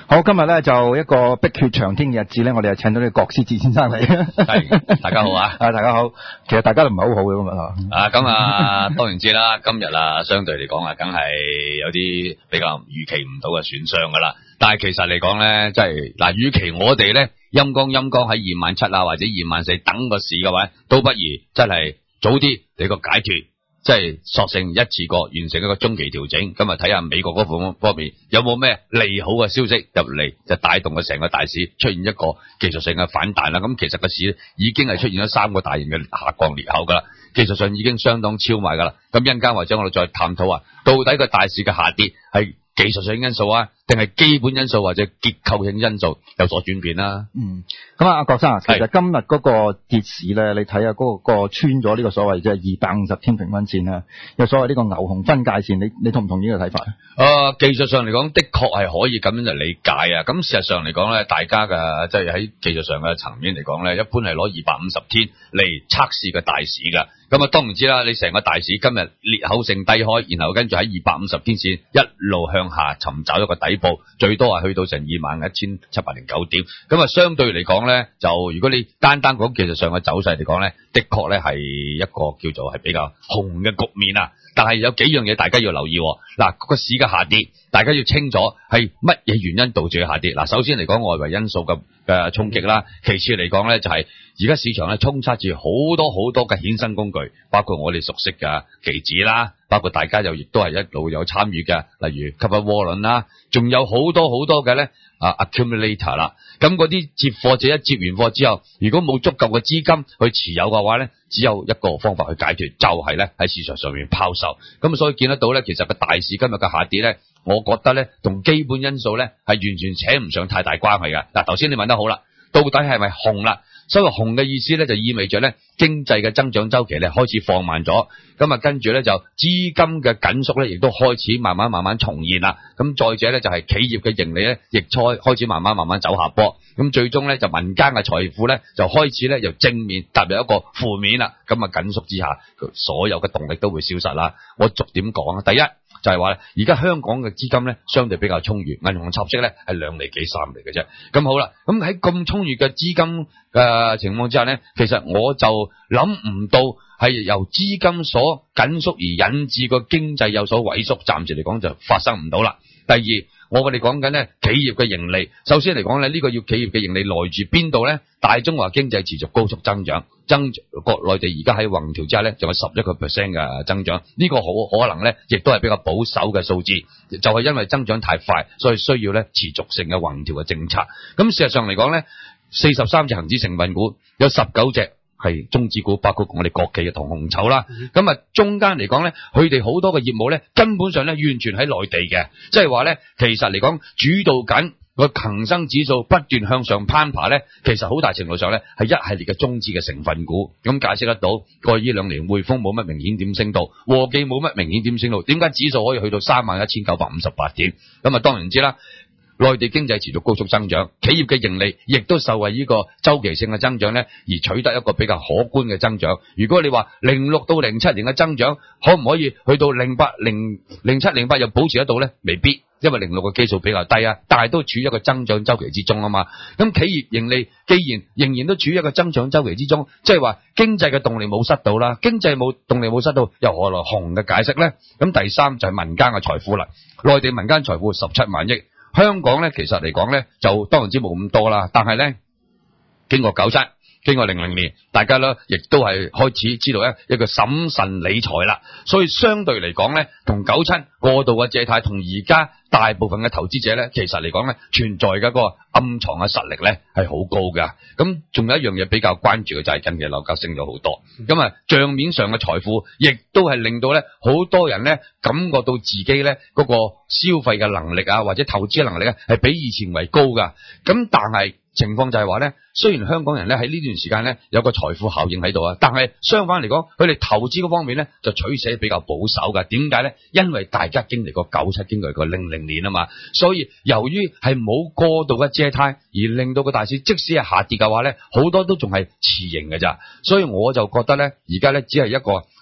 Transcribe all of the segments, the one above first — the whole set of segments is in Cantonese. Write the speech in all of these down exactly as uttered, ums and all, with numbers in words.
好，今日咧就一個碧血長天嘅日子咧，我哋就請到呢個郭思治先生嚟。 係，大家好啊！ 啊，大家好。其實大家都唔係好好嘅咁啊。 啊，咁啊，當然知啦。今日啊，相對嚟講啊，梗係有啲比較預期唔到嘅損傷噶啦。但係其實嚟講咧，即係嗱，與其我哋咧陰光陰光喺二萬七啊或者二萬四等個市嘅話，都不如真係早啲嚟個解脫。即係索性一次過完成一個中期調整，咁啊睇下美國嗰方方面有冇咩利好嘅消息入嚟，就帶動咗成個大市出現一個技術性嘅反彈啦。咁其實個市已經係出現咗三個大型嘅下降裂口噶啦，技術上已經相當超賣噶啦。咁一陣間或者我哋再探討啊，到底個大市嘅下跌係技術性因素啊，定係基本因素或者結構性因素有所轉變啦？ 嗯，咁啊，阿郭生啊，其實今日嗰個跌市咧，你睇下嗰個個穿咗呢個所謂即係二百五十天平均線啊，有所謂呢個牛熊分界線，你你同唔同意呢個睇法？誒、 呃，技術上嚟講，的確係可以咁樣嚟理解啊。咁事實上嚟講咧，大家嘅即係喺技術上嘅層面嚟講咧，一般係攞二百五十天嚟測試個大市噶。咁啊，當然知啦，你成個大市今日裂口性低開，然後跟住喺二百五十天線一路向下尋找一個底部，最多係去到成二萬一千七百零九點。咁啊，相對嚟講咧，就如果你單單講技術上嘅走勢嚟講咧，的確咧係一個叫做係比較紅嘅局面啊。但係有幾樣嘢大家要留意，嗱，個市嘅下跌，大家要清楚係乜嘢原因導致佢下跌。嗱，首先嚟講外圍因素嘅嘅衝擊啦，其次嚟講咧就係而家市場咧充斥住好多好多嘅衍生工具，包括我哋熟悉嘅期指啦，包括大家又亦都係一路有參與嘅，例如吸引窩輪啦，仲有好多好多嘅咧啊 accumulator 啦。咁嗰啲接貨者一接完貨之後，如果冇足夠嘅資金去持有嘅話咧，只有一個方法去解決，就係咧喺市場上面拋售。咁所以見得到咧，其實個大市今日嘅下跌咧，我覺得咧同基本因素咧係完全扯唔上太大關係嘅。嗱，頭先你問得好啦，到底係咪紅啦？所謂紅嘅意思咧，就意味着咧經濟嘅增長周期咧開始放慢咗，咁啊跟住咧就資金嘅緊縮咧，亦都開始慢慢慢慢重現啦。咁再者咧就係企業嘅盈利咧，亦開開始慢慢慢慢走下坡。咁最終咧就民間嘅財富咧就開始咧由正面踏入一個負面啦。咁啊緊縮之下，所有嘅動力都會消失啦。我逐點講啊，第一就係話咧，而家香港嘅資金咧相對比較充裕，銀行插息咧係兩厘幾三厘嘅啫。咁好啦，咁喺咁充裕嘅資金嘅情況之下咧，其實我就諗唔到係由資金所緊縮而引致個經濟有所萎縮，暫時嚟講就發生唔到啦。第二，我哋講緊咧企業嘅盈利，首先嚟講咧呢個要企業嘅盈利來自邊度咧？大中華經濟持續高速增長，增國內地而家喺橫調之下咧，仲有十一個 percent 嘅增長，呢個好可能咧，亦都係比較保守嘅數字，就係因為增長太快，所以需要咧持續性嘅橫調嘅政策。咁事實上嚟講咧，四十三隻恒指成分股有十九隻係中資股，包括我哋國企嘅同紅籌啦。咁啊，中間嚟講咧，佢哋好多嘅業務咧，根本上咧完全喺內地嘅，即係話咧，其實嚟講主導緊個恒生指數不斷向上攀爬咧，其實好大程度上咧係一系列嘅中資嘅成分股。咁解釋得到，過去呢兩年匯豐冇乜明顯點升到，和記冇乜明顯點升到，點解指數可以去到三萬一千九百五十八點？咁啊，當然知啦。內地經濟持續高速增長，企業嘅盈利亦都受惠呢個周期性嘅增長咧，而取得一個比較可觀嘅增長。如果你話零六到零七年嘅增長可唔可以去到零八、零零七、零八又保持得到咧？未必，因為零六嘅基數比較低啊，但係都處於一個增長周期之中啊嘛。咁企業盈利既然仍然都處於一個增長周期之中，即係話經濟嘅動力冇失到啦，經濟冇動力冇失到，又何來紅嘅解釋咧？咁第三就係民間嘅財富啦，內地民間財富十七萬億。香港咧，其實嚟講咧，就當然之冇咁多啦。但係咧，經過九七，經過零零年，大家咧亦都係開始知道咧一個審慎理財啦。所以相對嚟講咧，同九七過度嘅借貸，同而家大部分嘅投資者咧，其實嚟講咧，存在嘅個暗藏嘅實力咧係好高噶。咁仲有一樣嘢比較關注嘅就係近期樓價升咗好多，咁啊賬面上嘅財富亦都係令到咧好多人咧感覺到自己咧嗰個消費嘅能力啊，或者投資嘅能力啊係比以前為高噶。咁但係情況就係話咧，雖然香港人咧喺呢段時間咧有個財富效應喺度啊，但係相反嚟講，佢哋投資嗰方面咧就取捨比較保守噶。點解咧？因為大家經歷過九七，經歷過零零年啊嘛，所以由於係冇過度嘅借貸，而令到個大市即使係下跌嘅話咧，好多都仲係持盈嘅咋。所以我就覺得咧，而家咧只係一個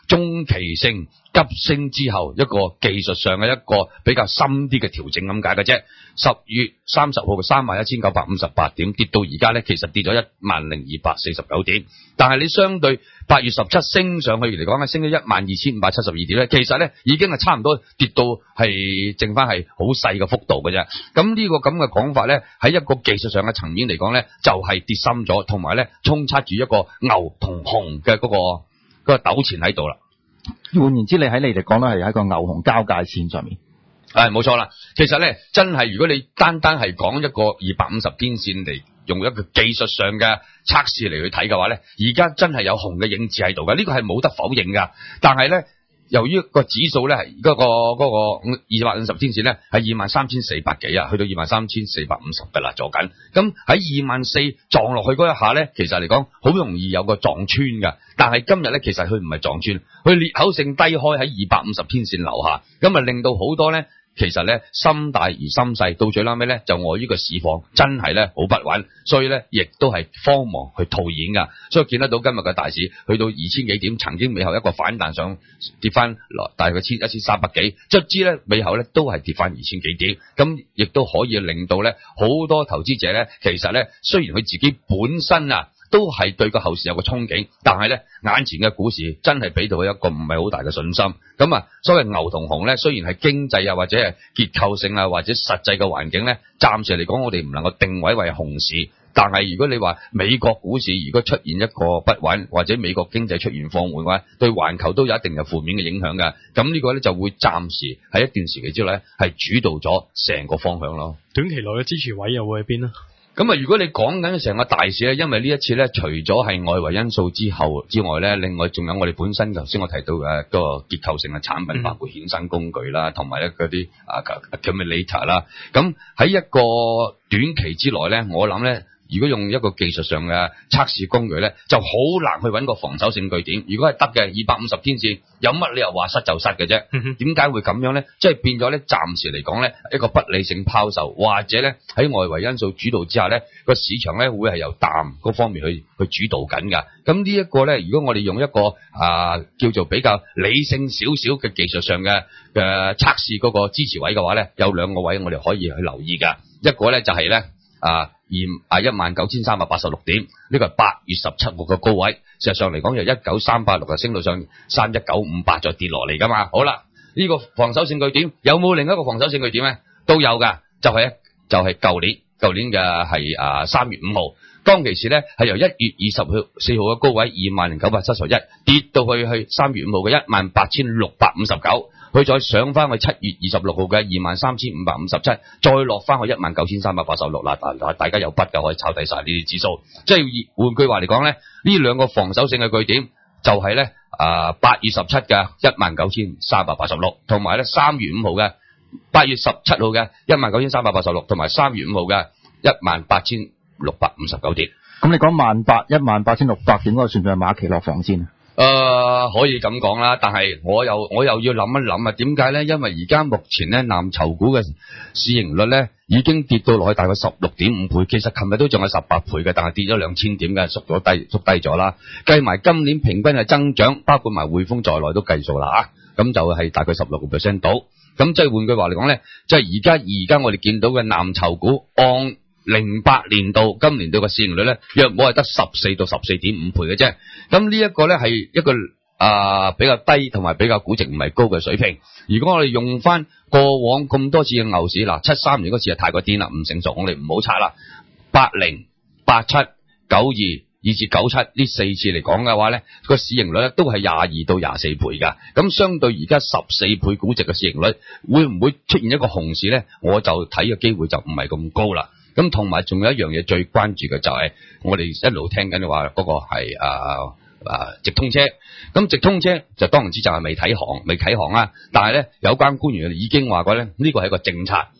中期性急升之後一個技術上嘅一個比較深啲嘅調整咁解嘅啫。十月三十號嘅三萬一千九百五十八點跌到而家咧，其實跌咗一萬零二百四十九點，但係你相對八月十七升上去嚟講咧，升咗一萬二千五百七十二點咧，其實咧已經係差唔多跌到係剩翻係好細嘅幅度嘅啫。咁呢個咁嘅講法咧，喺一個技術上嘅層面嚟講咧，就係跌深咗，同埋咧沖測住一個牛同熊嘅嗰個嗰個糾纏喺度啦。 換言之，你喺你嚟講咧，係喺個牛熊交界線上面。 係冇錯啦，其實咧真係如果你單單係講一個二百五十天線嚟用一個技術上嘅測試嚟去睇嘅話咧，而家真係有熊嘅影子喺度嘅，呢個係冇得否認噶。但係咧，由於個指數咧係嗰個嗰個二百五十天線咧係二萬三千四百幾啊，去到二萬三千四百五十噶啦，做緊。咁喺二萬四撞落去嗰一下咧，其實嚟講好容易有個撞穿噶。但係今日咧，其實佢唔係撞穿，佢裂口性低開喺二百五十天線樓下，咁啊令到好多咧。其實咧心大而心細，到最拉尾咧就礙於個市況真係咧好不穩，所以咧亦都係慌忙去套現噶。所以見得到今日嘅大市去到二千幾點，曾經尾後一個反彈上跌翻落大概千一千三百幾，卒之咧尾後咧都係跌翻二千幾點，咁亦都可以令到咧好多投資者咧，其實咧雖然佢自己本身啊。都係對個後市有個憧憬，但係咧眼前嘅股市真係俾到佢一個唔係好大嘅信心。咁啊，所謂牛同熊咧，雖然係經濟啊或者係結構性啊或者實際嘅環境咧，暫時嚟講我哋唔能夠定位為熊市。但係如果你話美國股市如果出現一個不穩，或者美國經濟出現放緩嘅話，對環球都有一定嘅負面嘅影響㗎。咁呢個咧就會暫時喺一段時期之內咧係主導咗成個方向咯。 短期內嘅支持位又會喺邊呢？ 咁啊，如果你講緊成個大市咧，因為呢一次咧，除咗係外圍因素之後之外咧，另外仲有我哋本身頭先我提到嘅個結構性嘅產品，包括衍生工具啦，同埋咧嗰啲啊 accumulator 啦。咁喺一個短期之內咧，我諗咧。如果用一個技術上嘅測試工具咧，就好難去揾個防守性據點。如果係得嘅二百五十天線，有乜理由話失就失嘅啫？點解會咁樣咧？即係變咗咧，暫時嚟講咧，一個不理性拋售，或者咧喺外圍因素主導之下咧，個市場咧會係由淡嗰方面去去主導緊㗎。咁呢一個咧，如果我哋用一個啊叫做比較理性少少嘅技術上嘅嘅測試嗰個支持位嘅話咧，有兩個位我哋可以去留意㗎。一個咧就係咧啊。二啊一萬九千三百八十六點，呢個係八月十七號嘅高位。事實上嚟講，由一九三八六就升到上三一九五八，再跌落嚟噶嘛。好啦，呢個防守性據點有冇另一個防守性據點咧？都有噶，就係咧就係舊年舊年嘅係啊三月五號，當其時咧係由一月二十四號嘅高位二萬零九百七十一跌到去去三月五號嘅一萬八千六百五十九。佢再上翻去七月二十六號嘅二萬三千五百五十七，再落翻去一萬九千三百八十六啦。大大家有筆嘅可以抄底晒呢啲指數。即係換句話嚟講咧，呢兩個防守性嘅據點就係咧啊八月十七嘅一萬九千三百八十六，同埋咧三月五號嘅八月十七號嘅一萬九千三百八十六，同埋三月五號嘅一萬八千六百五十九點。 咁你講萬八一萬八千六百點嗰個算唔算係馬期落房先啊？ 誒、呃，可以咁講啦，但係我又我又要諗一諗啊，點解咧？因為而家目前咧藍籌股嘅市盈率咧已經跌到落去大概十六點五倍，其實琴日都仲有十八倍嘅，但係跌咗兩千點嘅，縮咗低縮低咗啦。計埋今年平均嘅增長，包括埋匯豐在內都計數啦啊，咁就係大概十六個 percent 到。咁即係換句話嚟講咧，即係而家而家我哋見到嘅藍籌股按零八年度今年度嘅市盈率咧，約莫係得十四到十四點五倍嘅啫。咁呢一個咧係一個啊、呃、比較低同埋比較估值唔係高嘅水平。如果我哋用翻過往咁多次嘅牛市，嗱七三年嗰次係太過癲啦，唔成熟，我哋唔好拆啦。八零、八七、九二以至九七呢四次嚟講嘅話咧，個市盈率咧都係廿二到廿四倍噶。咁相對而家十四倍估值嘅市盈率，會唔會出現一個熊市咧？我就睇嘅機會就唔係咁高啦。咁同埋仲有一樣嘢最關注嘅就係我哋一路聽緊嘅話嗰個係啊啊直通車。咁直通車就當然之就係未睇行未啟航啦。但係咧有關官員已經話過咧，呢個係一個政策，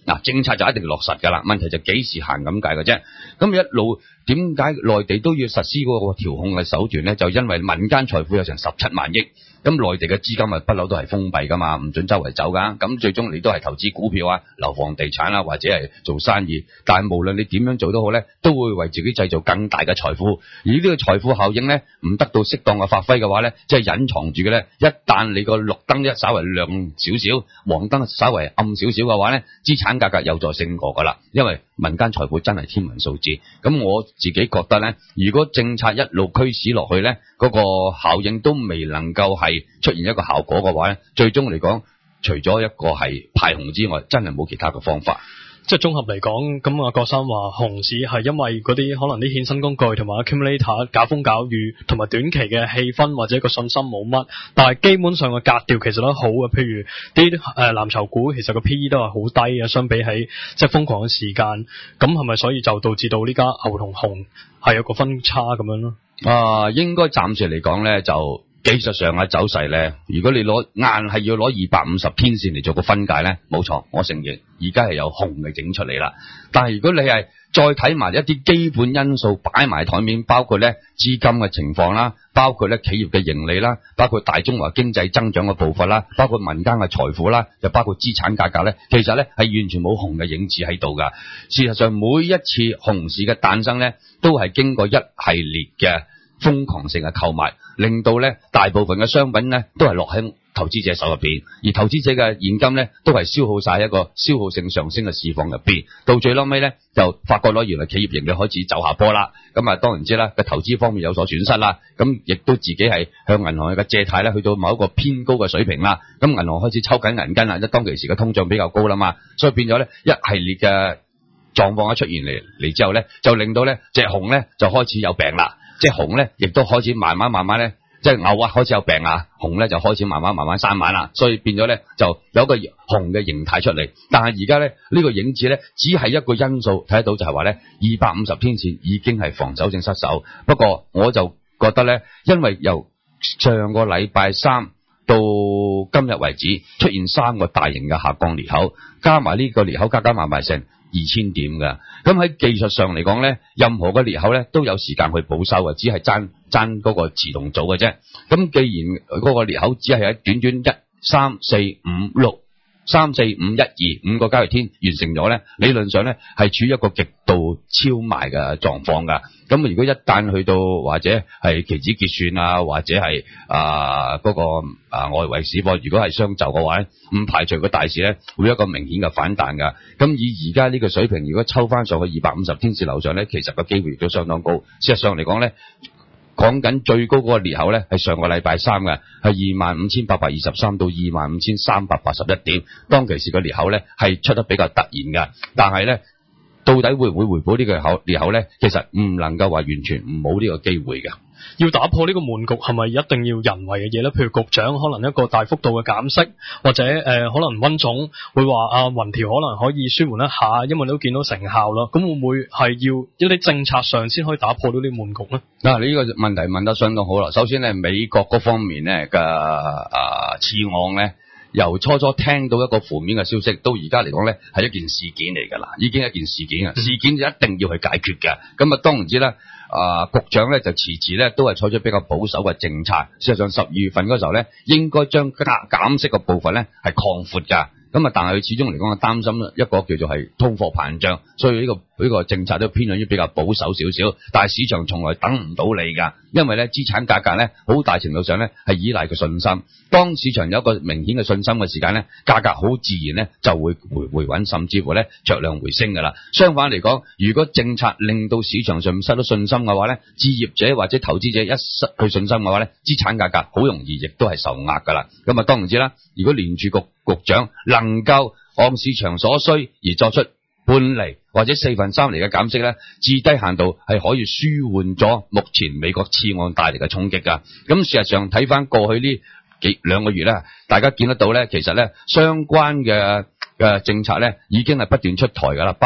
嗱，政策就一定落實㗎啦，問題就幾時行咁解嘅啫。咁一路點解內地都要實施嗰個調控嘅手段咧？就因為民間財富有成十七萬億。咁內地嘅資金啊，不嬲都係封閉噶嘛，唔准周圍走噶。咁最終你都係投資股票啊、樓房地產啊，或者係做生意。但係無論你點樣做都好咧，都會為自己製造更大嘅財富。而呢個財富效應咧，唔得到適當嘅發揮嘅話咧，即係隱藏住嘅咧。一旦你個綠燈一稍為亮少少，黃燈稍為暗少少嘅話咧，資產價格又再升過噶啦。因為民間財富真係天文數字。咁我自己覺得咧，如果政策一路驅使落去咧，嗰個效應都未能夠係出現一個效果嘅話咧，最終嚟講，除咗一個係派紅之外，真係冇其他嘅方法。 即係綜合嚟講，咁啊，郭生話紅市係因為嗰啲可能啲衍生工具同埋 accumulator 搞風搞雨，同埋短期嘅氣氛或者個信心冇乜，但係基本上個格調其實都好嘅。譬如啲誒藍籌股，其實個 P E 都係好低嘅，相比起即係瘋狂嘅時間，咁係咪所以就導致到呢家牛同紅係有個分差咁樣咯？ 啊，應該暫時嚟講咧就。技術上嘅走勢咧，如果你攞硬係要攞二百五十天線嚟做個分界咧，冇錯，我承認而家係有紅嘅整出嚟啦。但係如果你係再睇埋一啲基本因素擺埋台面，包括咧資金嘅情況啦，包括咧企業嘅盈利啦，包括大中華經濟增長嘅步伐啦，包括民間嘅財富啦，又包括資產價格咧，其實咧係完全冇紅嘅影子喺度噶。事實上，每一次紅市嘅誕生咧，都係經過一系列嘅瘋狂性嘅購買，令到咧大部分嘅商品咧都係落喺投資者手入邊，而投資者嘅現金咧都係消耗晒一個消耗性上升嘅市況入邊，到最撈尾咧就發覺咗原來企業盈利開始走下坡啦，咁啊當然知啦，嘅投資方面有所損失啦，咁亦都自己係向銀行嘅借貸咧去到某一個偏高嘅水平啦，咁銀行開始抽緊銀根啦，即當其時嘅通脹比較高啦嘛，所以變咗咧一系列嘅狀況一出現嚟嚟之後咧，就令到咧隻紅咧就開始有病啦。即係紅咧，亦都開始慢慢慢慢咧，即係牛啊開始有病啊，紅咧就開始慢慢慢慢生猛啦，所以變咗咧就有一個紅嘅形態出嚟。但係而家咧呢個影子咧，只係一個因素睇得到就係話咧，二百五十天線已經係防守性失守。不過我就覺得咧，因為由上個禮拜三到今日為止出現三個大型嘅下降裂口，加埋呢個裂口加加埋埋成二千點噶，咁喺技術上嚟講咧，任何嘅裂口咧都有時間去補收嘅，只係爭爭嗰個自動組嘅啫。咁既然嗰個裂口只係喺短短一三四五六三四五一二五個交易天完成咗咧，理論上咧係處於一個極度超賣嘅狀況噶。咁如果一旦去到或者係期指結算啊，或者係啊嗰個啊外圍市況，如果係相就嘅話咧，唔排除個大市咧會有一個明顯嘅反彈噶。咁以而家呢個水平，如果抽翻上去二百五十天線樓上咧，其實個機會亦都相當高。事實上嚟講咧，講緊最高嗰個裂口咧係上個禮拜三嘅，係二萬五千八百二十三到二萬五千三百八十一點。當其時個裂口咧係出得比較突然嘅，但係咧到底會唔會回補呢個口裂口咧？其實唔能夠話完全唔冇呢個機會嘅。 要打破呢個悶局係咪一定要人為嘅嘢咧？譬如局長可能一個大幅度嘅減息，或者誒、呃、可能溫總會話啊雲條可能可以舒緩一下，因為都見到成效啦。咁會唔會係要一啲政策上先可以打破到啲悶局咧？ 嗱、啊，你呢個問題問得相當好啦。首先咧，美國嗰方面咧嘅啊次按咧，由初初聽到一個負面嘅消息，到而家嚟講咧係一件事件嚟㗎啦，已經係一件事件啊，事件就一定要去解決嘅。咁啊，當然知啦。啊，局長咧就遲遲咧都係採取比較保守嘅政策。事實上十二月份嗰時候咧，應該將加減息嘅部分咧係擴闊㗎。咁啊，但係佢始終嚟講，擔心一個叫做係通貨膨脹，所以呢、這個呢、這個政策都偏向於比較保守少少。但係市場從來等唔到你㗎，因為咧資產價格咧好大程度上咧係依賴個信心。當市場有一個明顯嘅信心嘅時間咧，價格好自然咧就會回回穩，甚至乎咧着量回升㗎啦。相反嚟講，如果政策令到市場上失到信心嘅話咧，置業者或者投資者一失去信心嘅話咧，資產價格好容易亦都係受壓㗎啦。咁啊，當然知啦，如果聯儲局局長能夠按市場所需而作出半厘或者四分三厘嘅減息咧，至低限度係可以舒緩咗目前美國次按帶嚟嘅衝擊㗎。咁事實上睇翻過去呢幾兩個月咧，大家見得到咧，其實咧相關嘅嘅政策咧已經係不斷出台㗎啦，包括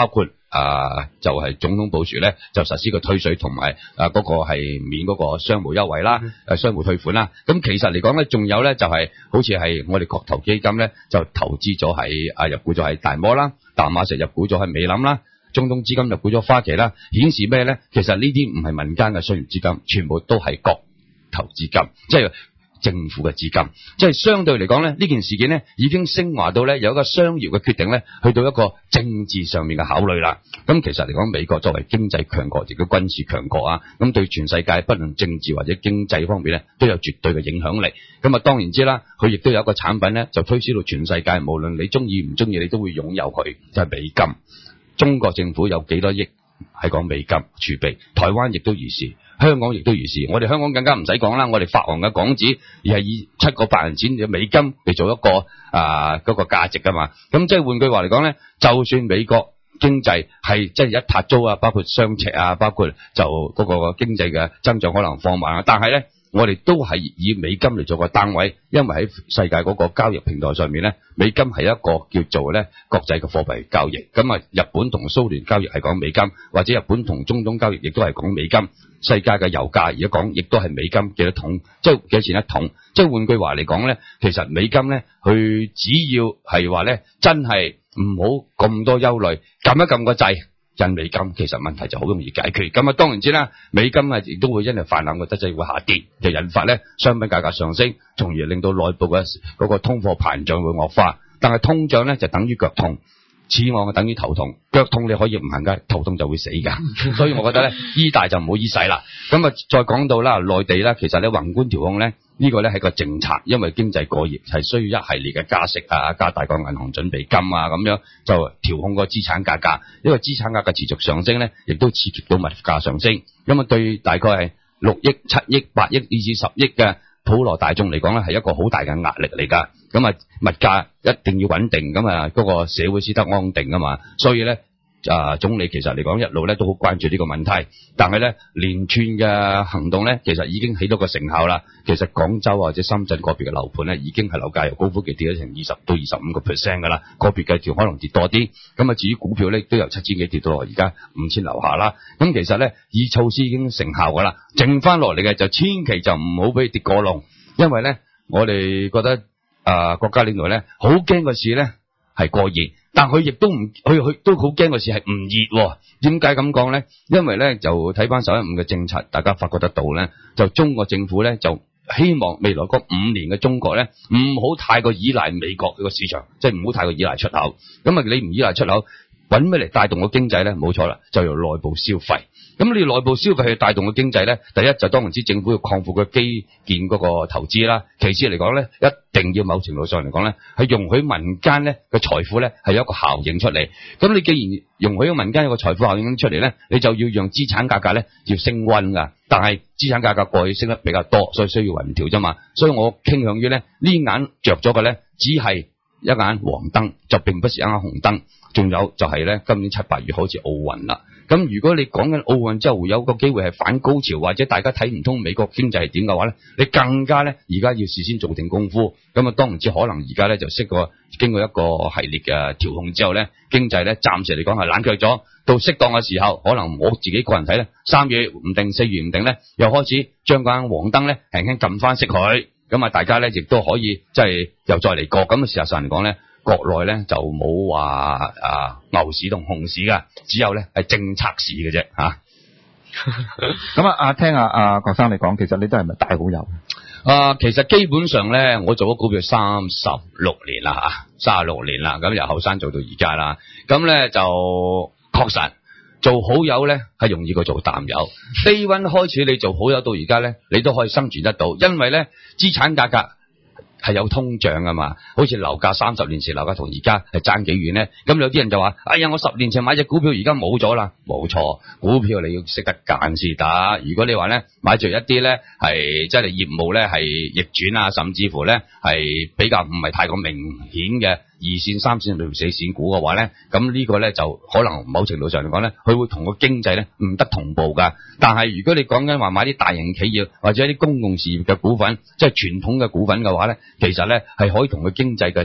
啊就係、是、總統布殊咧就實施個退稅同埋啊嗰、那個係免嗰個商務優惠啦，誒、嗯、商務退款啦。咁其實嚟講咧，仲有咧就係、是、好似係我哋國投基金咧就投資咗喺啊入股咗喺大摩啦，淡馬錫入股咗喺美林啦，中東資金入股咗花旗啦，顯示咩咧？其實呢啲唔係民間嘅商業資金，全部都係國投資金，即係政府嘅資金。即係相對嚟講咧，呢件事件咧已經升華到咧有一個商業嘅決定咧，去到一個政治上面嘅考慮啦。咁其實嚟講，美國作為經濟強國，亦都軍事強國啊，咁對全世界不論政治或者經濟方面咧，都有絕對嘅影響力。咁啊，當然知啦，佢亦都有一個產品咧，就推銷到全世界，無論你中意唔中意，你都會擁有佢，就係美金。中國政府有幾多億係講美金儲備，台灣亦都如是，香港亦都如是。我哋香港更加唔使講啦，我哋發行嘅港紙而係以七個百元錢嘅美金嚟做一個啊嗰個價值噶嘛。咁即係換句話嚟講咧，就算美國經濟係即係一塌租啊，包括雙赤啊，包括就嗰個經濟嘅增長可能放慢啊，但係咧，我哋都係以美金嚟做個單位，因為喺世界嗰個交易平台上面咧，美金係一個叫做咧國際嘅貨幣交易。咁啊，日本同蘇聯交易係講美金，或者日本同中東交易亦都係講美金。世界嘅油價而家講亦都係美金幾多桶，即係幾多錢一桶。即係換句話嚟講咧，其實美金咧，佢只要係話咧，真係唔好咁多憂慮，撳一撳個掣。印美金其實問題就好容易解決，咁啊當然知啦，美金啊亦都會因為泛濫嘅質會下跌，就引發咧商品價格上升，從而令到內部嘅嗰個通貨膨脹會惡化。但係通脹咧就等於腳痛，此外嘅等於頭痛，腳痛你可以唔行㗎，頭痛就會死㗎。所以我覺得咧醫大就唔好醫細啦。咁啊再講到啦內地啦，其實咧宏觀調控咧。呢個咧係個政策，因為經濟過熱係需要一系列嘅加息啊，加大個銀行準備金啊，咁樣就調控個資產價格。因為資產價格持續上升咧，亦都刺激到物價上升。咁啊，對大概係六億、七億、八億以至十億嘅普羅大眾嚟講咧，係一個好大嘅壓力嚟㗎。咁啊，物價一定要穩定，咁啊嗰個社會先得安定啊嘛。所以咧。啊，總理其實嚟講一路咧都好關注呢個問題，但係咧連串嘅行動咧，其實已經起到個成效啦。其實廣州或者深圳個別嘅樓盤咧，已經係樓價由高峰期跌咗成二十到二十五個 percent 噶啦，個別嘅條可能跌多啲。咁啊，至於股票咧，都由七千幾跌到落而家五千樓下啦。咁其實咧，以措施已經成效噶啦，剩翻落嚟嘅就千祈就唔好俾跌過龍，因為咧我哋覺得啊、呃、國家領導咧好驚個市咧係過熱。但佢亦都唔，佢佢都好驚個市係唔熱。點解咁講咧？因為咧就睇翻十一五嘅政策，大家發覺得到咧，就中國政府咧就希望未來嗰五年嘅中國咧唔好太過依賴美國呢個市場，即係唔好太過依賴出口。咁啊，你唔依賴出口，揾咩嚟帶動個經濟咧？冇錯啦，就由內部消費。咁你內部消費去帶動個經濟咧，第一就當然之政府要擴闊個基建嗰個投資啦。其次嚟講咧，一定要某程度上嚟講咧，係容許民間咧嘅財富咧係有一個效應出嚟。咁你既然容許民間有個財富效應出嚟咧，你就要讓資產價格咧要升溫㗎。但係資產價格過去升得比較多，所以需要雲調啫嘛。所以我傾向於咧呢眼着咗嘅咧，只係一眼黃燈，就並不是一眼紅燈。仲有就係咧，今年七八月好似奧運啦。咁如果你講緊奧運之後會有個機會係反高潮，或者大家睇唔通美國經濟係點嘅話咧，你更加咧而家要事先做定功夫。咁啊，當然之可能而家咧就識過經過一個系列嘅調控之後咧，經濟咧暫時嚟講係冷卻咗。到適當嘅時候，可能我自己個人睇咧，三月唔定，四月唔定咧，又開始將嗰間黃燈咧輕輕撳翻熄佢。咁啊，大家咧亦都可以即係又再嚟過。咁事實上嚟講咧。國內咧就冇話啊牛市同熊市噶，只有咧係政策市嘅啫吓。 咁啊，阿聽阿阿郭生你講，其實你都係咪大好友？ 啊，其實基本上咧，我做咗股票三十六年啦吓，三十六年啦，咁由後生做到而家啦。咁咧就確實做好友咧係容易過做淡友。低溫開始你做好友到而家咧，你都可以生存得到，因為咧資產價格。係有通脹啊嘛，好似樓價三十年前樓價同而家係爭幾遠咧？咁有啲人就話：哎呀，我十年前買隻股票，而家冇咗啦。冇錯，股票你要識得揀先得。如果你話咧買住一啲咧係即係業務咧係逆轉啊，甚至乎咧係比較唔係太過明顯嘅二線、三線、四線股嘅話咧，咁呢個咧就可能某程度上嚟講咧，佢會同個經濟咧唔得同步噶。但係如果你講緊話買啲大型企業或者一啲公共事業嘅股份，即係傳統嘅股份嘅話咧，其實咧係可以同佢經濟嘅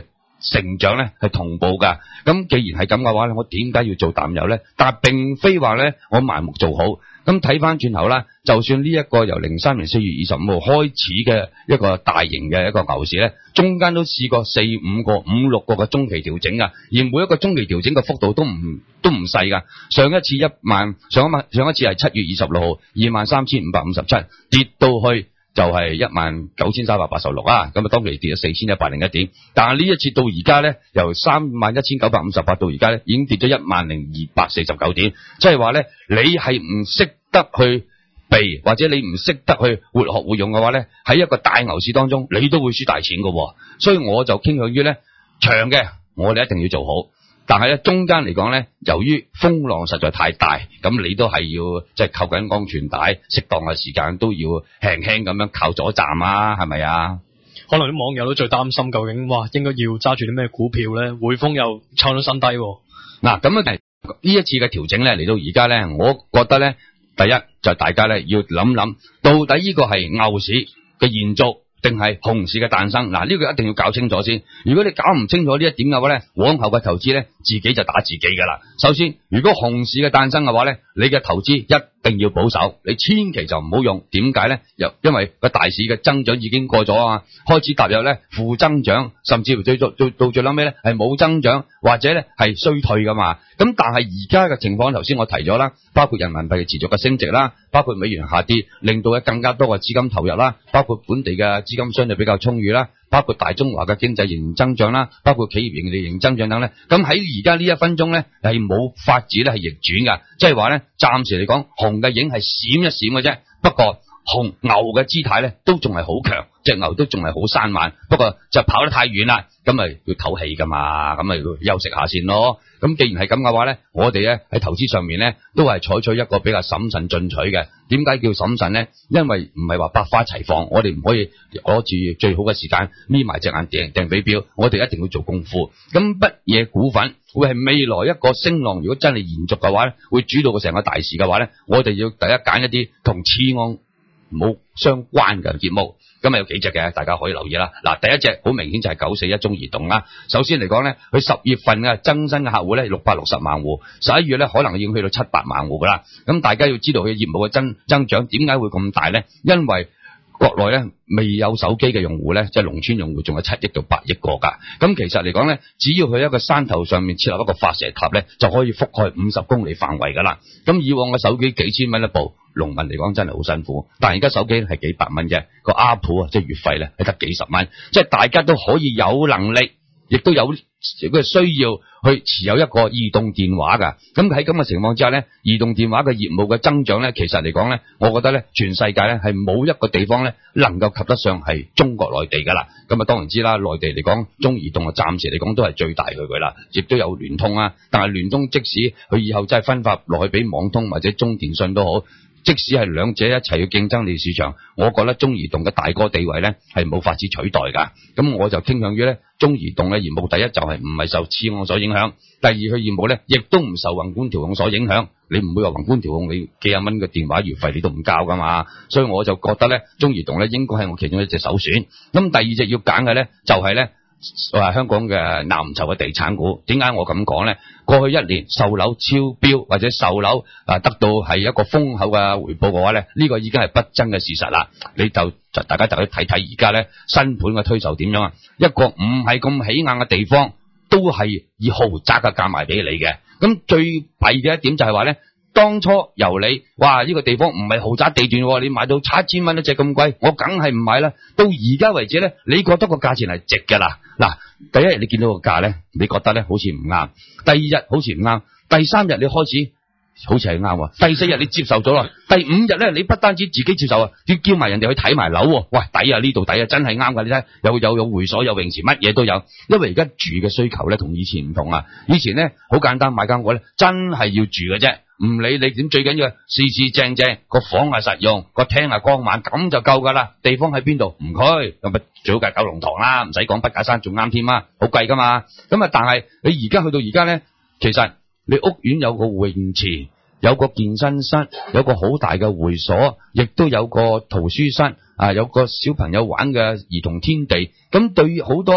成長咧係同步㗎。咁既然係咁嘅話咧，我點解要做淡友咧？但係並非話咧我盲目做好。咁睇翻轉頭啦，就算呢一個由零三年四月二十五號開始嘅一個大型嘅一個牛市咧，中間都試過四五個、五六個嘅中期調整㗎，而每一個中期調整嘅幅度都唔都唔細㗎。上一次一萬，上一萬上一次係七月二十六號二萬三千五百五十七，跌到去就係一萬九千三百八十六啊，咁啊當期跌咗四千一百零一點，但係呢一次到而家咧，由三萬一千九百五十八到而家咧，已經跌咗一萬零二百四十九點，即係話咧，你係唔識得去避，或者你唔識得去活學活用嘅話咧，喺一個大牛市當中，你都會輸大錢㗎，所以我就傾向於咧長嘅，我哋一定要做好。但係咧，中間嚟講咧，由於風浪實在太大，咁你都係要即係扣緊安全帶，適當嘅時間都要輕輕咁樣靠左站啊，係咪啊？ 可能啲網友都最擔心，究竟哇應該要揸住啲咩股票咧？匯豐又創咗新低喎。嗱， 咁啊，呢一次嘅調整咧，嚟到而家咧，我覺得咧，第一就係大家咧要諗諗，到底呢個係牛市嘅延續，定係熊市嘅誕生？嗱，呢個一定要搞清楚先。如果你搞唔清楚呢一點嘅話咧，往後嘅投資咧，自己就打自己噶啦。首先，如果熊市嘅誕生嘅話咧，你嘅投資一定要保守，你千祈就唔好用。點解咧？又因為個大市嘅增長已經過咗啊，開始踏入咧負增長，甚至乎最到到到最撚尾咧係冇增長，或者咧係衰退噶嘛。咁但係而家嘅情況，頭先我提咗啦，包括人民幣嘅持續嘅升值啦，包括美元下跌，令到咧更加多嘅資金投入啦，包括本地嘅資金相對比較充裕啦，包括大中華嘅經濟仍然增長啦，包括企業盈利仍然增長等咧。咁喺而家呢一分鐘咧係冇法子咧係逆轉㗎，即係話咧暫時嚟講紅嘅影係閃一閃嘅啫，不過紅牛嘅姿態咧都仲係好強，隻牛都仲係好生猛，不過就跑得太遠啦，咁咪要唞氣噶嘛，咁咪要休息下先咯。咁既然係咁嘅話咧，我哋咧喺投資上面咧都係採取一個比較審慎進取嘅。點解叫審慎咧？因為唔係話百花齊放，我哋唔可以攞住最好嘅時間眯埋隻眼掟掟飛鏢，我哋一定要做功夫。咁乜嘢股份會係未來一個升浪？如果真係延續嘅話咧，會主導個成個大市嘅話咧，我哋要第一揀一啲同次按冇相關嘅業務。咁啊有幾隻嘅，大家可以留意啦。嗱，第一隻好明顯就係九四一中移動啦。首先嚟講咧，佢十月份嘅增新嘅客戶咧六百六十萬戶，十一月咧可能已經去到七百萬戶噶啦。咁大家要知道佢業務嘅增增長點解會咁大咧？因為國內咧未有手機嘅用戶咧，即係農村用戶仲有七億到八億個噶。咁其實嚟講咧，只要佢一個山頭上面設立一個發射塔咧，就可以覆蓋五十公里範圍噶啦。咁以往嘅手機幾千蚊一部，農民嚟講真係好辛苦。但係而家手機係幾百蚊啫，個 A P P 啊，即係月費咧係得幾十蚊，即係大家都可以有能力，亦都有個需要去持有一個移動電話噶。咁喺咁嘅情況之下咧，移動電話嘅業務嘅增長咧，其實嚟講咧，我覺得咧，全世界咧係冇一個地方咧能夠及得上係中國內地噶啦。咁啊當然知啦，內地嚟講，中移動啊暫時嚟講都係最大嘅佢啦，亦都有聯通啊。但係聯通即使佢以後真係分發落去俾網通或者中電信都好，即使係兩者一齊去競爭你市場，我覺得中移動嘅大哥地位咧係冇法子取代噶。咁我就傾向於咧，中移動嘅業務第一就係唔係受次按所影響，第二佢業務咧亦都唔受宏觀調控所影響。你唔會話宏觀調控，你幾廿蚊嘅電話月費你都唔交噶嘛。所以我就覺得咧，中移動咧應該係我其中一隻首選。咁第二隻要揀嘅咧就係咧。話香港嘅藍籌嘅地產股，點解我咁講呢？過去一年售樓超標或者售樓啊得到係一個豐厚嘅回報嘅話呢，呢、呢個已經係不爭嘅事實啦。你就就大家就去睇睇而家呢新盤嘅推售點樣啊？一個唔係咁起眼嘅地方，都係以豪宅嘅價賣俾你嘅。咁最弊嘅一點就係話呢。當初由你，哇！呢、這個地方唔係豪宅地段，你買到七千蚊一隻咁貴，我梗係唔買啦。到而家為止咧，你覺得個價錢係值㗎啦？嗱，第一日你見到個價咧，你覺得咧好似唔啱；第二日好似唔啱；第三日你開始好似係啱；第四日你接受咗啦；第五日咧，你不單止自己接受啊，要叫埋人哋去睇埋樓。喂，抵啊！呢度抵啊，真係啱㗎！你睇有有有會所、有泳池，乜嘢都有。因為而家住嘅需求咧，同以前唔同啊。以前咧好簡單，買間屋咧真係要住嘅啫。唔理你點，最緊要四四正正個房係實用，個廳係光猛，咁就夠噶啦。地方喺邊度？唔區咁咪最好計九龍塘啦，唔使講筆架山仲啱添啊，好貴噶嘛。咁啊，但係你而家去到而家咧，其實你屋苑有個泳池，有個健身室，有個好大嘅會所，亦都有個圖書室啊，有個小朋友玩嘅兒童天地。咁對於好多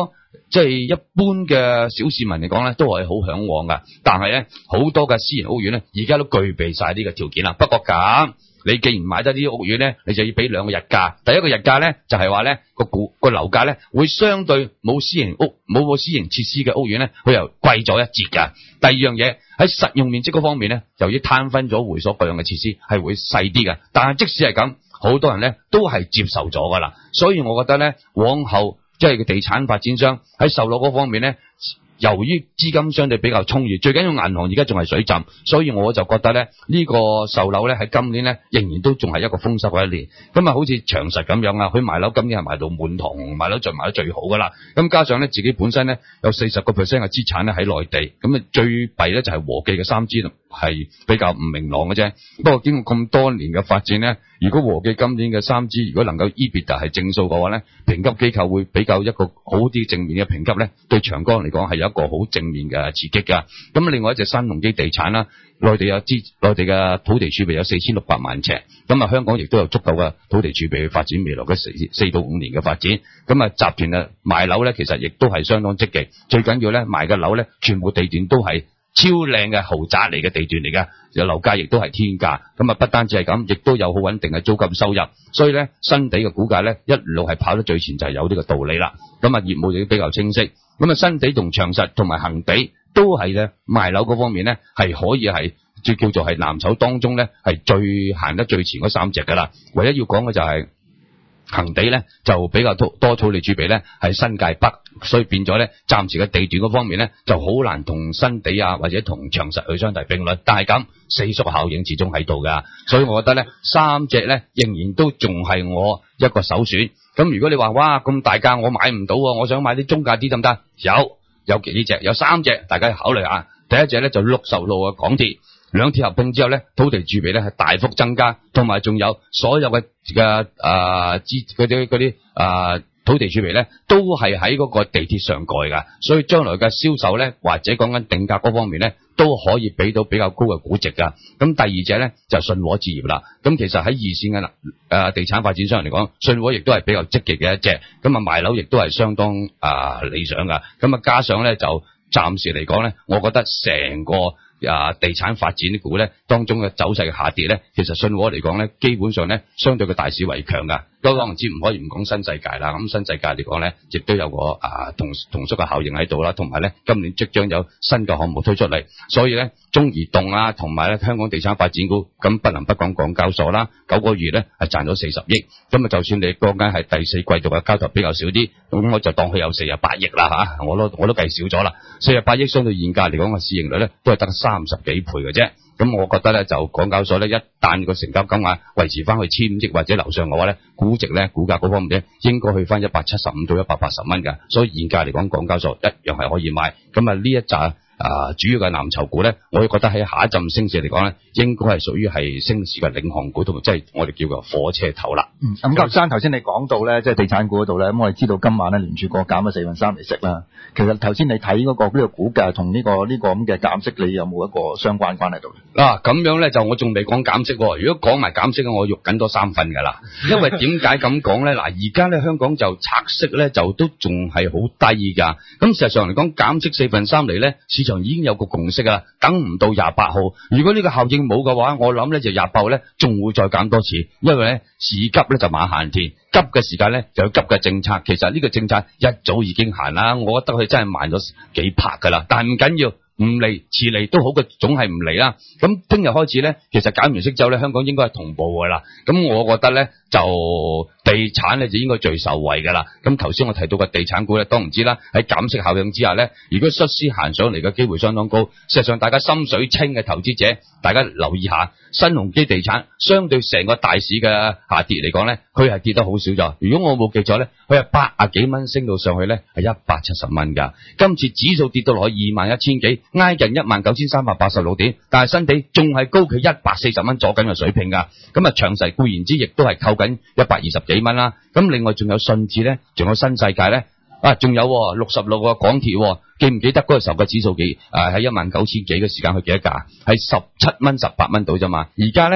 即係一般嘅小市民嚟講咧，都係好向往噶。但係咧，好多嘅私人屋苑咧，而家都具備晒呢個條件啦。不過咁，你既然買得呢啲屋苑咧，你就要俾兩個日價。第一個日價咧，就係話咧個股個樓價咧會相對冇私營屋冇個私營設施嘅屋苑咧，佢又貴咗一截噶。第二樣嘢喺實用面積嗰方面咧，由於攤分咗會所各樣嘅設施係會細啲嘅。但係即使係咁，好多人咧都係接受咗噶啦。所以我覺得咧，往後即係個地產發展商喺售樓嗰方面咧，由於資金相對比較充裕，最緊要銀行而家仲係水浸，所以我就覺得咧呢個售樓咧喺今年咧仍然都仲係一個豐收嘅一年。咁啊，好似長實咁樣啊，佢賣樓今年係賣到滿堂，賣樓就賣得最好噶啦。咁加上咧自己本身咧有四十個 percent 嘅資產咧喺內地，咁啊最弊咧就係和記嘅三支係比較唔明朗嘅啫。不過經過咁多年嘅發展咧，如果和記今年嘅三支如果能夠 EBITDA 係正數嘅話咧，評級機構會比較一個好啲正面嘅評級咧，對長江嚟講係有一個好正面嘅刺激噶。咁另外一隻新鴻基地產啦，內地有資內地嘅土地儲備有四千六百萬尺，咁啊香港亦都有足夠嘅土地儲備去發展未來嘅四四到五年嘅發展。咁啊集團啊賣樓咧，其實亦都係相當積極。最緊要咧賣嘅樓咧，全部地段都係超靚嘅豪宅嚟嘅地段嚟噶，有樓價亦都係天價。咁啊不單止係咁，亦都有好穩定嘅租金收入。所以咧新地嘅股價咧一路係跑得最前，就係有呢個道理啦。咁啊業務亦都比較清晰。咁啊新地同長實同埋恒地都係咧賣樓嗰方面咧係可以係即叫做係藍籌當中咧係最行得最前嗰三隻噶啦。唯一要講嘅就係恒地咧就比較多多土地儲備咧係新界北，所以變咗咧暫時嘅地段嗰方面咧就好難同新地啊或者同長實去相提並論。但係咁四叔效應始終喺度噶，所以我覺得咧三隻咧仍然都仲係我一個首選。咁如果你話哇咁大價我買唔到，我想買啲中價啲得唔得？有有幾隻有三隻，大家考慮下。第一隻咧就六十路嘅港鐵，兩鐵合併之後咧，土地儲備咧係大幅增加，同埋仲有所有嘅嘅誒資嗰啲嗰啲誒土地儲備咧，都係喺嗰個地鐵上蓋噶，所以將來嘅銷售咧，或者講緊定價嗰方面咧，都可以俾到比較高嘅估值噶。咁第二隻咧就信和置業啦。咁其實喺二線嘅誒地產發展商嚟講，信和亦都係比較積極嘅一隻。咁啊賣樓亦都係相當啊理想噶。咁啊加上咧就暫時嚟講咧，我覺得成個啊地產發展股咧當中嘅走勢嘅下跌咧，其實信和嚟講咧，基本上咧相對嘅大市為強噶。都可能知唔可以唔講新世界啦，咁新世界嚟講咧，亦都有個啊同同屬嘅效應喺度啦，同埋咧今年即將有新嘅項目推出嚟，所以咧中移動啊，同埋咧香港地產發展股，咁不能不講港交所啦，九個月咧係賺咗四十億，咁啊就算你講緊係第四季度嘅交投比較少啲，咁我就當佢有四十八億啦吓，我都我都計少咗啦，四十八億相對現價嚟講嘅市盈率咧都係得三十幾倍嘅啫。咁我覺得咧就港交所咧一旦個成交金額維持翻去千億或者樓上嘅話咧，估值咧股價嗰方面咧應該去翻一百七十五到一百八十蚊㗎，所以現價嚟講港交所一樣係可以買。咁啊呢一紮啊主要嘅藍籌股咧，我覺得喺下一陣升市嚟講咧，應該係屬於係升市嘅領航股，同埋即係我哋叫做火車頭啦。 嗯，咁郭生頭先你講到咧，即係地產股嗰度咧，咁我哋知道今晚咧聯儲局減咗四分三厘息啦。其實頭先你睇嗰個呢個股價同呢個呢個咁嘅減息，你有冇一個相關關係度？ 嗱咁樣咧就我仲未講減息喎，如果講埋減息我肉緊多三分㗎啦。因為點解咁講咧？嗱，而家咧香港就拆息咧就都仲係好低㗎。咁事實上嚟講減息四分三厘咧，市場已經有個共識啦，等唔到廿八號。如果呢個效應冇嘅話，我諗咧就廿八號咧仲會再減多次，因為咧事急咧就馬行田，急嘅時間咧就有急嘅政策。其實呢個政策一早已經行啦，我覺得佢真係慢咗幾拍㗎啦，但係唔緊要。唔嚟遲嚟都好嘅，總係唔嚟啦。咁聽日開始咧，其實減完息之後咧，香港應該係同步㗎啦。咁我覺得咧，就地產咧就應該最受惠㗎啦。咁頭先我提到嘅地產股咧，當然知啦。喺減息效應之下咧，如果率先行上嚟嘅機會相當高。事實上，大家心水清嘅投資者，大家留意下新鴻基地產，相對成個大市嘅下跌嚟講咧，佢係跌得好少咗。如果我冇記錯咧，佢係八啊幾蚊升到上去咧，係一百七十蚊㗎。今次指數跌到落去二萬一千幾。挨近一萬九千三百八十六點，但係新地仲係高企一百四十蚊左緊嘅水平噶。咁啊，長實固然之亦都係扣緊一百二十幾蚊啦。咁另外仲有信置咧，仲有新世界咧，啊，仲有六十六個港鐵，記唔記得嗰個時候嘅指數幾？誒喺一萬九千幾嘅時間，佢幾多價？係十七蚊、十八蚊到啫嘛。而家咧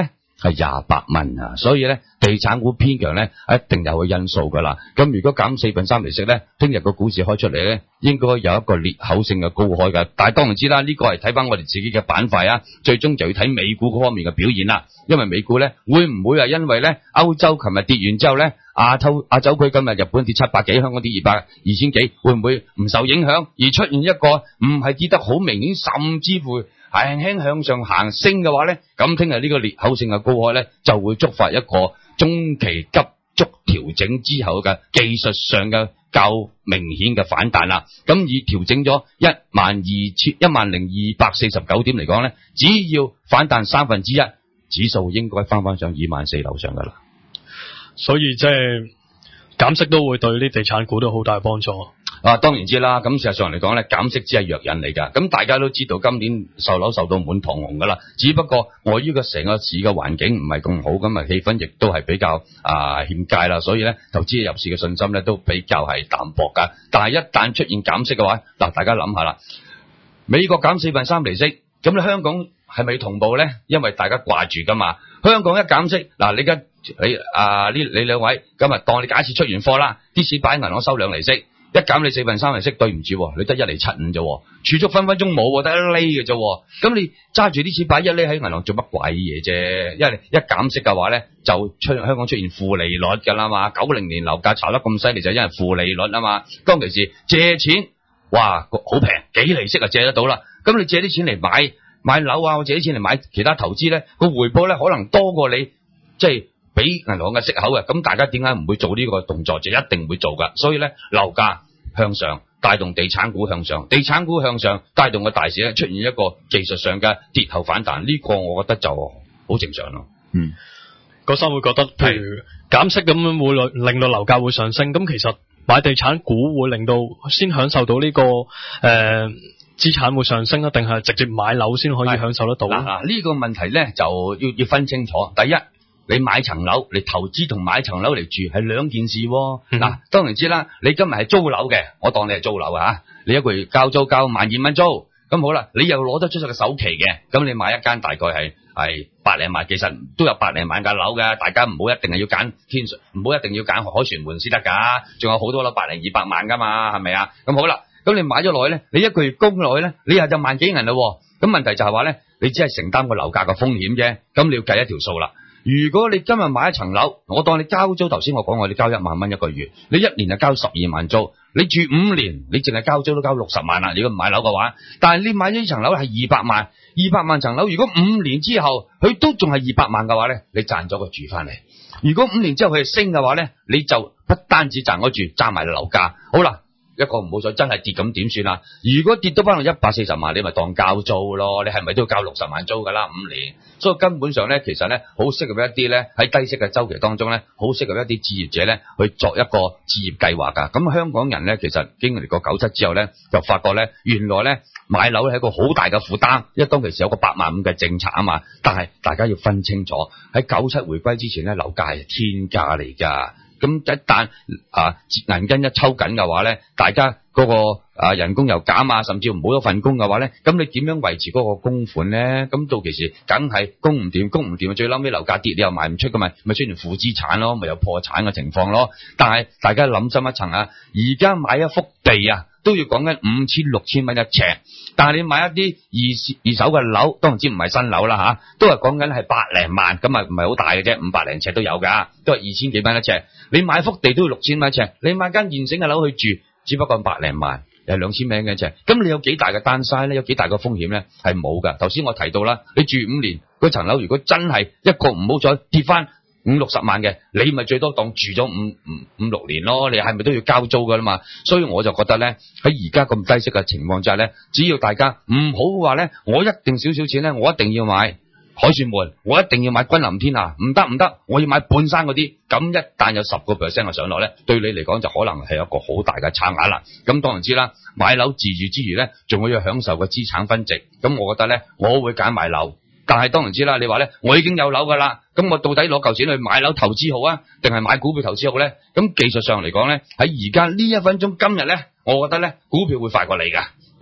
係廿八蚊啊！所以咧，地產股偏強咧，一定有個因素噶啦。咁如果減四分三厘息咧，聽日個股市開出嚟咧，應該有一個裂口性嘅高開嘅。但係當然知啦，呢個係睇翻我哋自己嘅板塊啊，最終就要睇美股嗰方面嘅表現啦。因為美股咧，會唔會係因為咧歐洲琴日跌完之後咧，亞洲亞洲區今日日本跌七百幾，香港跌二百二千幾，會唔會唔受影響而出現一個唔係跌得好明顯，甚至乎輕輕向上行升嘅話咧，咁聽日呢個裂口性嘅高開咧，就會觸發一個中期急速調整之後嘅技術上嘅較明顯嘅反彈啦。咁以調整咗一萬二千一萬零二百四十九點嚟講咧，只要反彈三分之一，指數應該翻翻上二萬四樓上噶啦。 所以即係減息都會對啲地產股都好大幫助。 啊，當然知啦。咁事實上嚟講咧，減息只係藥引嚟㗎。咁大家都知道今年售樓售到滿堂紅㗎啦。只不過我呢個成個市嘅環境唔係咁好，咁啊氣氛亦都係比較啊欠佳啦。所以咧，投資入市嘅信心咧都比較係淡薄㗎。但係一旦出現減息嘅話，嗱大家諗下啦，美國減四分三厘息，咁你香港係咪同步咧？因為大家掛住㗎嘛。香港一減息，嗱你而家你啊呢你兩位今日當你假設出完貨啦，啲錢擺喺銀行收兩厘息。一減你四分三厘息，對唔住，你得一厘七五啫，儲蓄分分鐘冇，得一厘嘅啫。咁你揸住啲錢擺一厘喺銀行做乜鬼嘢啫？因為一減息嘅話咧，就出香港出現負利率噶啦嘛。九零年樓價炒得咁犀利，就因為負利率啊嘛。當其時借錢，哇，好平，幾厘息就借得到啦。咁你借啲錢嚟買買樓啊，或者借啲錢嚟買其他投資咧，個回報咧可能多過你即係俾銀行嘅息口嘅。咁大家點解唔會做呢個動作？就一定會做噶。所以咧，樓價向上帶動地產股向上，地產股向上帶動個大市咧出現一個技術上嘅跌後反彈，呢、這個我覺得就好正常咯。嗯， 郭生會覺得，譬如減息咁樣會令到樓價會上升，咁其實買地產股會令到先享受到呢、這個誒資產會上升啊，定係直接買樓先可以享受得到？嗱嗱，呢個問題咧就要要分清楚。第一，你買層樓嚟投資同買層樓嚟住係兩件事喎。嗱、嗯，當然知啦，你今日係租樓嘅，我當你係租樓啊，你一個月交租交萬二蚊租，咁好啦，你又攞得出個首期嘅，咁你買一間大概係係百零萬，其實都有百零萬間樓嘅，大家唔好一定係要揀天水，唔好一定要揀凱旋門先得噶，仲有好多樓百零二百萬噶嘛，係咪啊？咁好啦，咁你買咗落去咧，你一個月供落去咧，你又就萬幾銀咯，咁問題就係話咧，你只係承擔個樓價嘅風險啫，咁你要計一條數啦。如果你今日買一層樓，我當你交租，頭先我講我哋交一萬蚊一個月，你一年就交十二萬租，你住五年，你淨係交租都交六十萬啦。如果唔買樓嘅話，但係你買咗呢層樓係二百萬，二百萬層樓，如果五年之後佢都仲係二百萬嘅話咧，你賺咗個住翻嚟。如果五年之後佢係升嘅話咧，你就不單止賺咗住，賺埋樓價。好啦。一個唔好彩真係跌咁點算啊？如果跌到翻到一百四十萬，你咪當交租咯。你係咪都要交六十萬租噶啦？五年，所以根本上咧，其實咧好適合一啲咧喺低息嘅周期當中咧，好適合一啲置業者咧去作一個置業計劃噶。咁香港人咧，其實經歷過九七之後咧，就發覺咧，原來咧買樓係一個好大嘅負擔，因為當其時有個八萬五嘅政策啊嘛。但係大家要分清楚，喺九七回歸之前咧，樓價係天價嚟噶。咁一旦啊銀根一抽緊嘅話咧，大家嗰個啊人工又減啊，甚至唔冇咗份工嘅話咧，咁你點樣維持嗰個供款咧？咁到其時梗係供唔掂，供唔掂，最嬲尾樓價跌，你又賣唔出嘅咪咪出現負資產咯，咪有破產嘅情況咯。但係大家諗深一層啊，而家買一幅地啊，都要講緊五千六千蚊一尺，但係你買一啲二二手嘅樓，當然知唔係新樓啦吓，都係講緊係百零萬，咁啊唔係好大嘅啫，五百零尺都有噶，都係二千幾蚊一尺。你買幅地都要六千蚊一尺，你買間現成嘅樓去住，只不過百零萬，又係兩千蚊一尺，咁你有幾大嘅單嘥咧？有幾大嘅風險咧？係冇噶。頭先我提到啦，你住五年，嗰層樓如果真係一個唔好再跌翻五六十萬嘅，你咪最多當住咗五五五六年咯。你係咪都要交租噶啦嘛？所以我就覺得咧，喺而家咁低息嘅情況之下咧，只要大家唔好話咧，我一定少少錢咧，我一定要買凱旋門，我一定要買君臨天下，唔得唔得，我要買半山嗰啲。咁一旦有十個 percent 嘅上落咧，對你嚟講就可能係一個好大嘅差額啦。咁當然知啦，買樓自住之餘咧，仲會要享受個資產分值。咁我覺得咧，我會揀買樓。但係當然知啦，你話咧，我已經有樓噶啦，咁我到底攞嚿錢去買樓投資好啊，定係買股票投資好咧？咁技術上嚟講咧，喺而家呢一分鐘今日咧，我覺得咧，股票會快過你噶。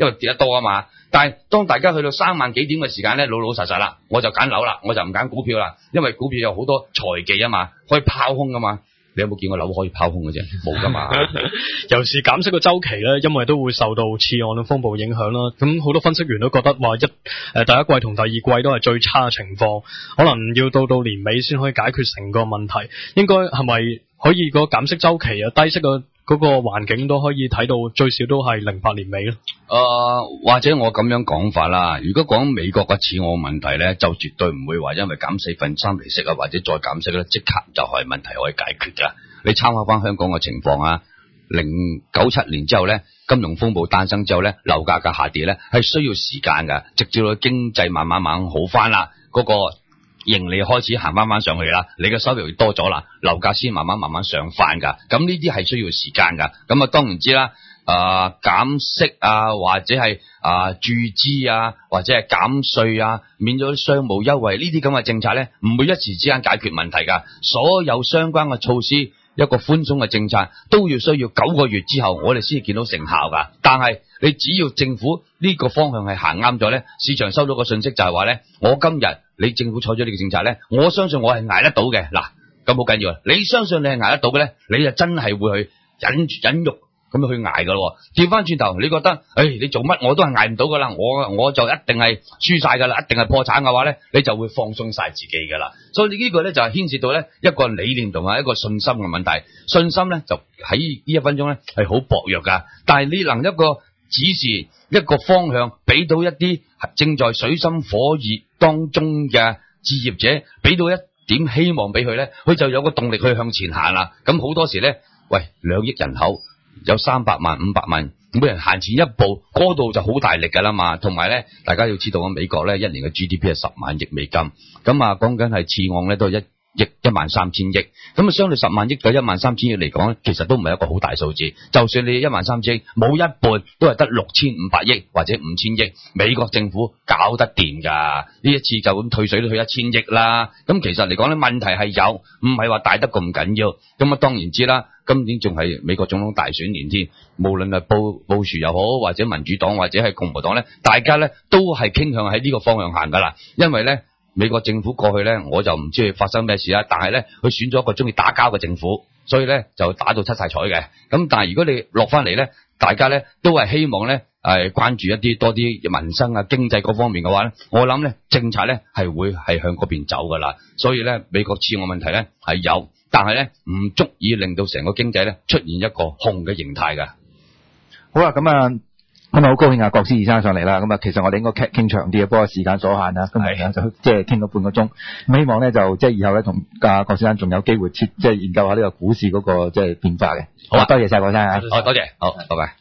因為跌得多啊嘛。但係當大家去到三萬幾點嘅時間咧，老老實實啦，我就揀樓啦，我就唔揀股票啦，因為股票有好多財技啊嘛，可以拋空噶嘛。你有冇見過樓可以拋空嘅啫？冇噶嘛。 尤其是減息嘅週期咧，因為都會受到次按嘅風暴影響啦。咁好多分析員都覺得話一誒第一季同第二季都係最差嘅情況，可能要到到年尾先可以解決成個問題。應該係咪可以個減息週期啊、低息嘅嗰個環境都可以睇到最少都係零八年尾咧？ 誒、呃，或者我咁樣講法啦。如果講美國嘅次按問題咧，就絕對唔會話因為減四分三厘息啊，或者再減息咧，即刻就係問題可以解決噶。你參考翻香港嘅情況啊，零九七年之後咧，金融風暴誕生之後咧，樓價嘅下跌咧係需要時間噶，直至到經濟慢慢慢慢好翻啦，嗰、那個盈利開始行翻翻上去啦，你嘅收入多咗啦，樓價先慢慢慢慢上翻噶。咁呢啲係需要時間噶。咁啊，當然知啦，誒、呃、減息啊，或者係啊、呃、注資啊，或者係減稅啊，免咗商務優惠呢啲咁嘅政策咧，唔會一時之間解決問題噶。所有相關嘅措施，一個寬鬆嘅政策都要需要九個月之後，我哋先至見到成效噶。但係你只要政府呢個方向係行啱咗咧，市場收到個信息就係話咧，我今日你政府採咗呢個政策咧，我相信我係捱得到嘅。嗱，咁好緊要啊！你相信你係捱得到嘅咧，你就真係會去忍住忍辱咁樣去捱噶咯。調翻轉頭，你覺得誒、哎、你做乜我都係捱唔到噶啦，我我就一定係輸晒噶啦，一定係破產嘅話咧，你就會放鬆晒自己噶啦。所以呢個咧就係牽涉到咧一個理念同埋一個信心嘅問題。信心咧就喺呢一分鐘咧係好薄弱噶，但係你能一個指示一個方向，俾到一啲正在水深火熱當中嘅置業者，俾到一點希望俾佢咧，佢就有個動力去向前行啦。咁好多時咧，喂，兩億人口有三百萬、五百萬，每人行前一步，嗰度就好大力噶啦嘛。同埋咧，大家要知道啊，美國咧一年嘅 G D P 係十萬億美金，咁啊講緊係次按咧都係一億一萬三千億，咁啊相對十萬億到一萬三千億嚟講咧，其實都唔係一個好大數字。就算你一萬三千億，冇一半都係得六千五百億或者五千億，美國政府搞得掂噶。呢一次就咁退水都退一千億啦。咁其實嚟講咧，問題係有，唔係話大得咁緊要。咁啊當然知啦，今年仲係美國總統大選年添，無論係布布殊又好，或者民主黨或者係共和黨咧，大家咧都係傾向喺呢個方向行噶啦。因為咧美國政府過去咧，我就唔知佢發生咩事啦，但係咧佢選咗一個中意打交嘅政府，所以咧就打到七晒彩嘅。咁但係如果你落翻嚟咧，大家咧都係希望咧誒關注一啲多啲民生啊經濟嗰方面嘅話咧，我諗咧政策咧係會係向嗰邊走噶啦。所以咧美國次按問題咧係有，但係咧唔足以令到成個經濟咧出現一個熊嘅形態㗎。 好啦，咁啊。咁啊，好高興啊，郭思義生上嚟啦。咁啊，其實我哋應該傾傾長啲嘅，不過時間所限啦。今日咧就即係傾咗半個鐘。咁希望咧就即係以後咧同阿郭先生仲有機會切即係研究下呢個股市嗰個即係變化嘅。好啊，多謝晒郭生啊。 好，多謝，好，拜拜。